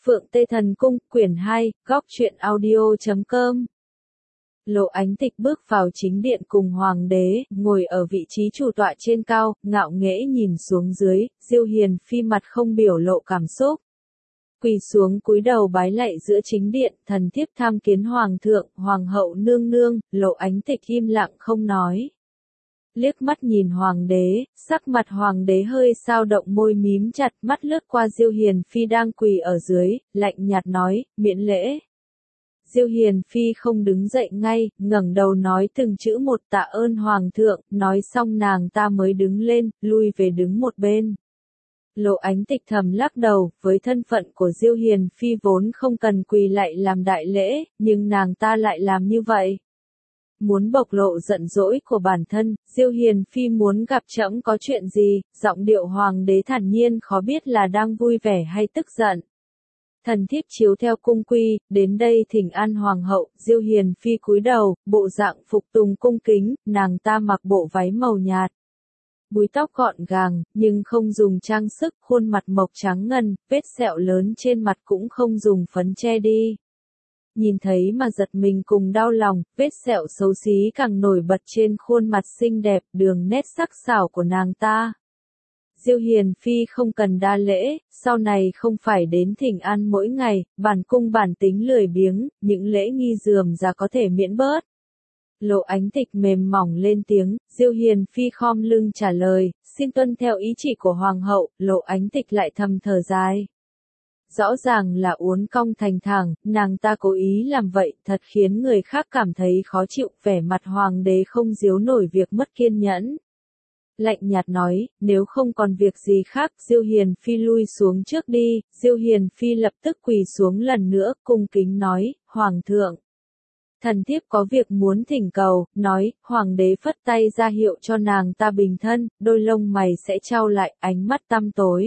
Phượng Tê Thần Cung, quyển 2, góc truyện audio.com. Lộ Ánh Tịch bước vào chính điện cùng hoàng đế, ngồi ở vị trí chủ tọa trên cao, ngạo nghễ nhìn xuống dưới, Diêu Hiền Phi mặt không biểu lộ cảm xúc. Quỳ xuống cúi đầu bái lạy giữa chính điện, thần thiếp tham kiến hoàng thượng, hoàng hậu nương nương. Lộ Ánh Tịch im lặng không nói. Liếc mắt nhìn hoàng đế, sắc mặt hoàng đế hơi xao động, môi mím chặt, mắt lướt qua Diêu Hiền Phi đang quỳ ở dưới, lạnh nhạt nói, miễn lễ. Diêu Hiền Phi không đứng dậy ngay, ngẩng đầu nói từng chữ một, tạ ơn hoàng thượng. Nói xong nàng ta mới đứng lên, lui về đứng một bên. Lộ Ánh Tịch thầm lắc đầu, với thân phận của Diêu Hiền Phi vốn không cần quỳ lạy làm đại lễ, nhưng nàng ta lại làm như vậy. Muốn bộc lộ giận dỗi của bản thân, Diêu Hiền Phi muốn gặp trẫm có chuyện gì, giọng điệu hoàng đế thản nhiên khó biết là đang vui vẻ hay tức giận. Thần thiếp chiếu theo cung quy, đến đây thỉnh an hoàng hậu. Diêu Hiền Phi cúi đầu, bộ dạng phục tùng cung kính, nàng ta mặc bộ váy màu nhạt. Búi tóc gọn gàng, nhưng không dùng trang sức, khuôn mặt mộc trắng ngần, vết sẹo lớn trên mặt cũng không dùng phấn che đi. Nhìn thấy mà giật mình cùng đau lòng, vết sẹo xấu xí càng nổi bật trên khuôn mặt xinh đẹp, đường nét sắc sảo của nàng ta. Diêu Hiền Phi không cần đa lễ, sau này không phải đến thỉnh an mỗi ngày, bản cung bản tính lười biếng, những lễ nghi rườm rà có thể miễn bớt. Lộ Ánh Tịch mềm mỏng lên tiếng, Diêu Hiền Phi khom lưng trả lời, xin tuân theo ý chỉ của hoàng hậu. Lộ Ánh Tịch lại thầm thở dài. Rõ ràng là uốn cong thành thẳng, nàng ta cố ý làm vậy, thật khiến người khác cảm thấy khó chịu. Vẻ mặt hoàng đế không giấu nổi việc mất kiên nhẫn. Lạnh nhạt nói, nếu không còn việc gì khác, Diêu Hiền Phi lui xuống trước đi. Diêu Hiền Phi lập tức quỳ xuống lần nữa, cung kính nói, hoàng thượng. Thần thiếp có việc muốn thỉnh cầu. Nói, hoàng đế phất tay ra hiệu cho nàng ta bình thân, đôi lông mày sẽ trao lại, ánh mắt tăm tối.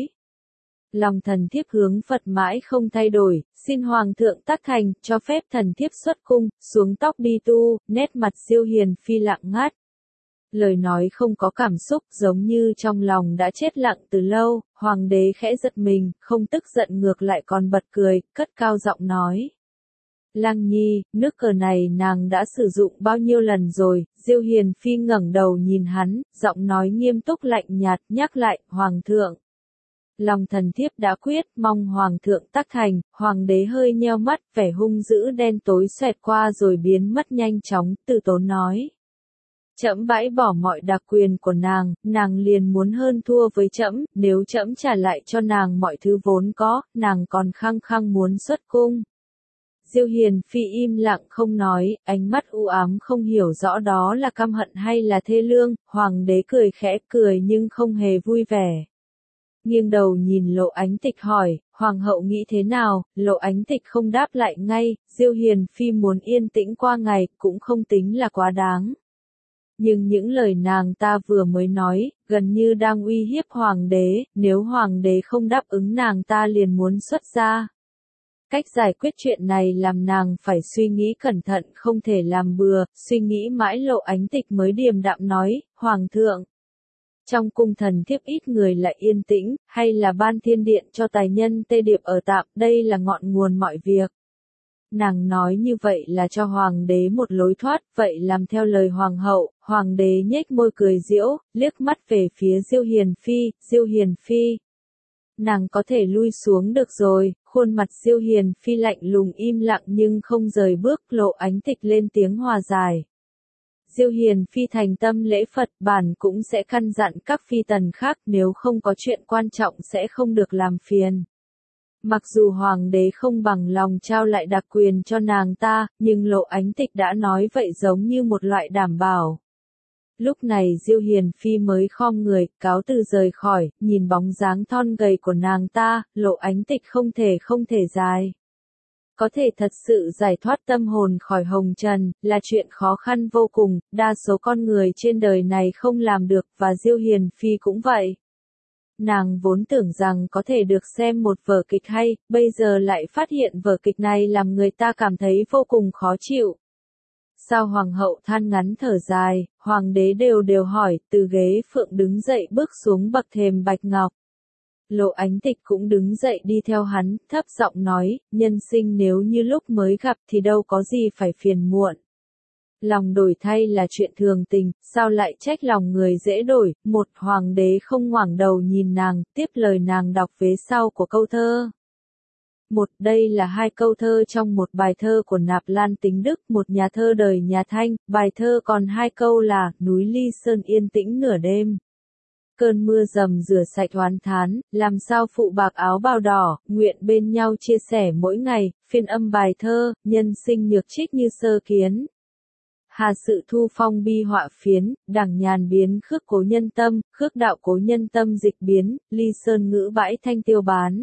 Lòng thần thiếp hướng Phật mãi không thay đổi, xin hoàng thượng tác thành, cho phép thần thiếp xuất cung, xuống tóc đi tu. Nét mặt Diêu Hiền Phi lặng ngắt. Lời nói không có cảm xúc, giống như trong lòng đã chết lặng từ lâu. Hoàng đế khẽ giật mình, không tức giận ngược lại còn bật cười, cất cao giọng nói. Lăng Nhi, nước cờ này nàng đã sử dụng bao nhiêu lần rồi? Diêu Hiền Phi ngẩng đầu nhìn hắn, giọng nói nghiêm túc lạnh nhạt, nhắc lại, hoàng thượng. Lòng thần thiếp đã quyết, mong hoàng thượng tác thành. Hoàng đế hơi nheo mắt, vẻ hung dữ đen tối xoẹt qua rồi biến mất nhanh chóng, từ tốn nói. Trẫm bãi bỏ mọi đặc quyền của nàng liền muốn hơn thua với trẫm, nếu trẫm trả lại cho nàng mọi thứ vốn có, nàng còn khăng khăng muốn xuất cung. Diêu Hiền Phi im lặng không nói, ánh mắt u ám không hiểu rõ đó là căm hận hay là thê lương. Hoàng đế cười khẽ, cười nhưng không hề vui vẻ. Nghiêng đầu nhìn Lộ Ánh Tịch hỏi, hoàng hậu nghĩ thế nào? Lộ Ánh Tịch không đáp lại ngay. Diêu Hiền Phi muốn yên tĩnh qua ngày, cũng không tính là quá đáng. Nhưng những lời nàng ta vừa mới nói, gần như đang uy hiếp hoàng đế, nếu hoàng đế không đáp ứng nàng ta liền muốn xuất gia. Cách giải quyết chuyện này làm nàng phải suy nghĩ cẩn thận, không thể làm bừa. Suy nghĩ mãi Lộ Ánh Tịch mới điềm đạm nói, hoàng thượng. Trong cung thần thiếp ít người lại yên tĩnh, hay là ban thiên điện cho tài nhân Tê Điệp ở tạm, đây là ngọn nguồn mọi việc. Nàng nói như vậy là cho hoàng đế một lối thoát, vậy làm theo lời hoàng hậu. Hoàng đế nhếch môi cười giễu, liếc mắt về phía Diêu Hiền Phi. Diêu Hiền Phi, nàng có thể lui xuống được rồi. Khuôn mặt Diêu Hiền Phi lạnh lùng im lặng nhưng không rời bước. Lộ Ánh Tịch lên tiếng hòa giải. Diêu Hiền Phi thành tâm lễ Phật, bản cũng sẽ căn dặn các phi tần khác, nếu không có chuyện quan trọng sẽ không được làm phiền. Mặc dù hoàng đế không bằng lòng trao lại đặc quyền cho nàng ta, nhưng Lộ Ánh Tịch đã nói vậy giống như một loại đảm bảo. Lúc này Diêu Hiền Phi mới khom người, cáo từ rời khỏi, nhìn bóng dáng thon gầy của nàng ta, Lộ Ánh Tịch không thể dài. Có thể thật sự giải thoát tâm hồn khỏi hồng trần, là chuyện khó khăn vô cùng, đa số con người trên đời này không làm được, và Diêu Hiền Phi cũng vậy. Nàng vốn tưởng rằng có thể được xem một vở kịch hay, bây giờ lại phát hiện vở kịch này làm người ta cảm thấy vô cùng khó chịu. Sao hoàng hậu than ngắn thở dài, hoàng đế đều hỏi, từ ghế phượng đứng dậy bước xuống bậc thềm bạch ngọc. Lộ Ánh Tịch cũng đứng dậy đi theo hắn, thấp giọng nói, nhân sinh nếu như lúc mới gặp thì đâu có gì phải phiền muộn. Lòng đổi thay là chuyện thường tình, sao lại trách lòng người dễ đổi. Một hoàng đế không ngoảnh đầu nhìn nàng, tiếp lời nàng đọc vế sau của câu thơ. Đây là hai câu thơ trong một bài thơ của Nạp Lan Tính Đức, một nhà thơ đời nhà Thanh. Bài thơ còn hai câu là, núi Ly Sơn yên tĩnh nửa đêm. Cơn mưa rầm rửa sạch oán thán, làm sao phụ bạc áo bào đỏ, nguyện bên nhau chia sẻ mỗi ngày. Phiên âm bài thơ, nhân sinh nhược trích như sơ kiến. Hà sự thu phong bi họa phiến, đẳng nhàn biến khước cố nhân tâm, khước đạo cố nhân tâm dịch biến, ly sơn ngữ bãi thanh tiêu bán.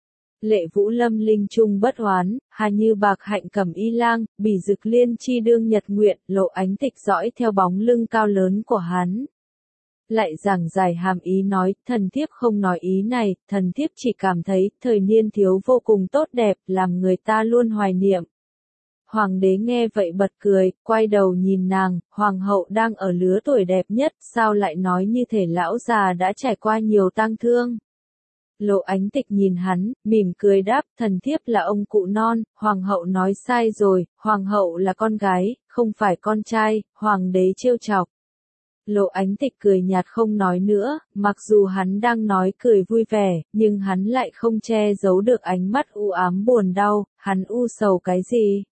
Lệ vũ lâm linh trung bất oán, hà như bạc hạnh cẩm y lang, bỉ dực liên chi đương nhật nguyện, Lộ Ánh Tịch dõi theo bóng lưng cao lớn của hắn. Lại giảng giải hàm ý nói, thần thiếp không nói ý này, thần thiếp chỉ cảm thấy, thời niên thiếu vô cùng tốt đẹp, làm người ta luôn hoài niệm. Hoàng đế nghe vậy bật cười, quay đầu nhìn nàng, hoàng hậu đang ở lứa tuổi đẹp nhất, sao lại nói như thể lão già đã trải qua nhiều tang thương. Lộ Ánh Tịch nhìn hắn, mỉm cười đáp, thần thiếp là ông cụ non, hoàng hậu nói sai rồi, hoàng hậu là con gái, không phải con trai, hoàng đế trêu chọc. Lộ Ánh Tịch cười nhạt không nói nữa, mặc dù hắn đang nói cười vui vẻ, nhưng hắn lại không che giấu được ánh mắt u ám buồn đau, hắn u sầu cái gì?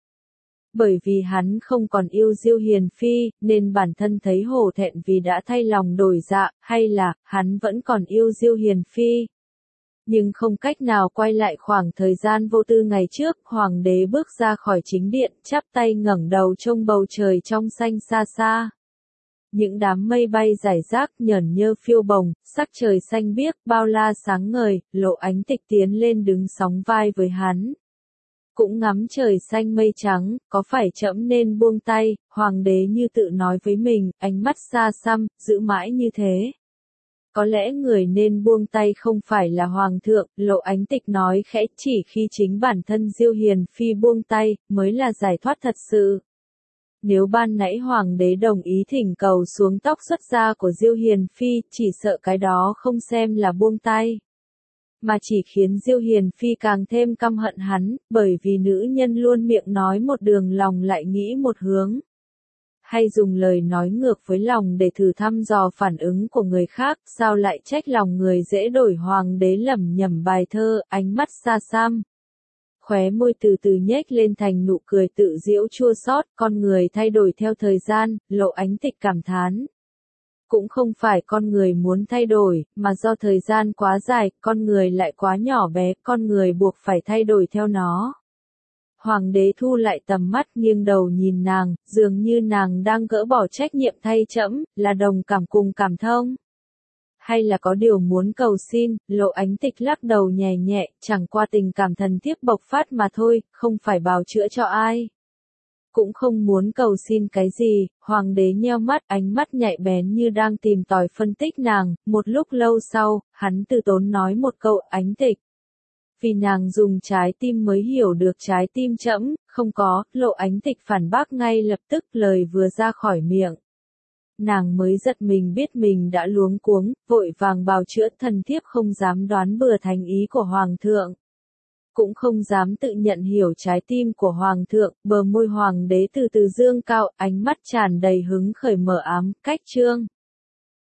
Bởi vì hắn không còn yêu Diêu Hiền Phi, nên bản thân thấy hổ thẹn vì đã thay lòng đổi dạ, hay là, hắn vẫn còn yêu Diêu Hiền Phi. Nhưng không cách nào quay lại khoảng thời gian vô tư ngày trước, hoàng đế bước ra khỏi chính điện, chắp tay ngẩng đầu trông bầu trời trong xanh xa xa. Những đám mây bay rải rác nhởn nhơ phiêu bồng, sắc trời xanh biếc, bao la sáng ngời, Lộ Ánh Tịch tiến lên đứng sóng vai với hắn. Cũng ngắm trời xanh mây trắng, có phải trẫm nên buông tay, hoàng đế như tự nói với mình, ánh mắt xa xăm, giữ mãi như thế. Có lẽ người nên buông tay không phải là hoàng thượng, Lộ Ánh Tịch nói khẽ, chỉ khi chính bản thân Diêu Hiền Phi buông tay, mới là giải thoát thật sự. Nếu ban nãy hoàng đế đồng ý thỉnh cầu xuống tóc xuất gia của Diêu Hiền Phi, chỉ sợ cái đó không xem là buông tay. Mà chỉ khiến Diêu Hiền Phi càng thêm căm hận hắn, bởi vì nữ nhân luôn miệng nói một đường lòng lại nghĩ một hướng. Hay dùng lời nói ngược với lòng để thử thăm dò phản ứng của người khác, sao lại trách lòng người dễ đổi. Hoàng đế lẩm nhẩm bài thơ, ánh mắt xa xăm. Khóe môi từ từ nhếch lên thành nụ cười tự giễu chua xót, con người thay đổi theo thời gian, Lộ Ánh Tịch cảm thán. Cũng không phải con người muốn thay đổi, mà do thời gian quá dài, con người lại quá nhỏ bé, con người buộc phải thay đổi theo nó. Hoàng đế thu lại tầm mắt nghiêng đầu nhìn nàng, dường như nàng đang gỡ bỏ trách nhiệm thay trẫm, là đồng cảm cùng cảm thông. Hay là có điều muốn cầu xin, Lộ Ánh Tịch lắc đầu nhẹ nhẹ, chẳng qua tình cảm thần thiếp bộc phát mà thôi, không phải bào chữa cho ai. Cũng không muốn cầu xin cái gì, hoàng đế nheo mắt, ánh mắt nhạy bén như đang tìm tòi phân tích nàng, một lúc lâu sau, hắn từ tốn nói một câu, Ánh Tịch. Vì nàng dùng trái tim mới hiểu được trái tim trẫm, không có, Lộ Ánh Tịch phản bác ngay lập tức, lời vừa ra khỏi miệng. Nàng mới giật mình biết mình đã luống cuống, vội vàng bào chữa, thần thiếp không dám đoán bừa thành ý của hoàng thượng. Cũng không dám tự nhận hiểu trái tim của hoàng thượng, bờ môi hoàng đế từ từ dương cao, ánh mắt tràn đầy hứng khởi mở ám, cách trương.